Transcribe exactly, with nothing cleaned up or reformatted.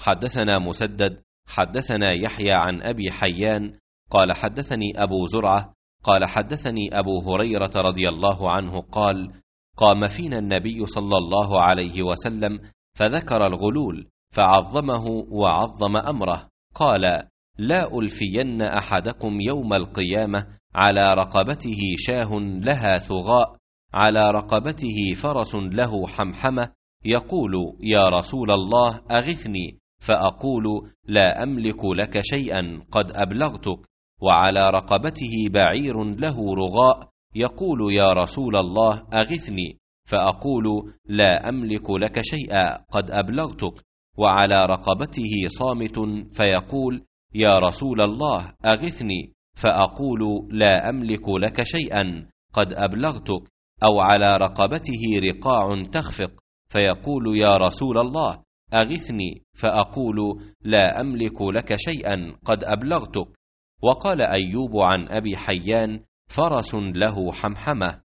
حدثنا مسدد حدثنا يحيى عن أبي حيان قال حدثني أبو زرعة قال حدثني أبو هريرة رضي الله عنه قال: قام فينا النبي صلى الله عليه وسلم فذكر الغلول فعظمه وعظم أمره، قال: لا ألفين أحدكم يوم القيامة على رقبته شاه لها ثغاء، على رقبته فرس له حمحمة، يقول: يا رسول الله أغثني، فأقول: لا أملك لك شيئا قد أبلغتك، وعلى رقبته بعير له رغاء، يقول: يا رسول الله أغثني، فأقول: لا أملك لك شيئا قد أبلغتك، وعلى رقبته صامت، فيقول: يا رسول الله أغثني، فأقول: لا أملك لك شيئا قد أبلغتك، أو على رقبته رقاع تخفق، فيقول: يا رسول الله أغثني، فأقول: لا أملك لك شيئا قد أبلغتك. وقال أيوب عن أبي حيان: فرس له حمحمة،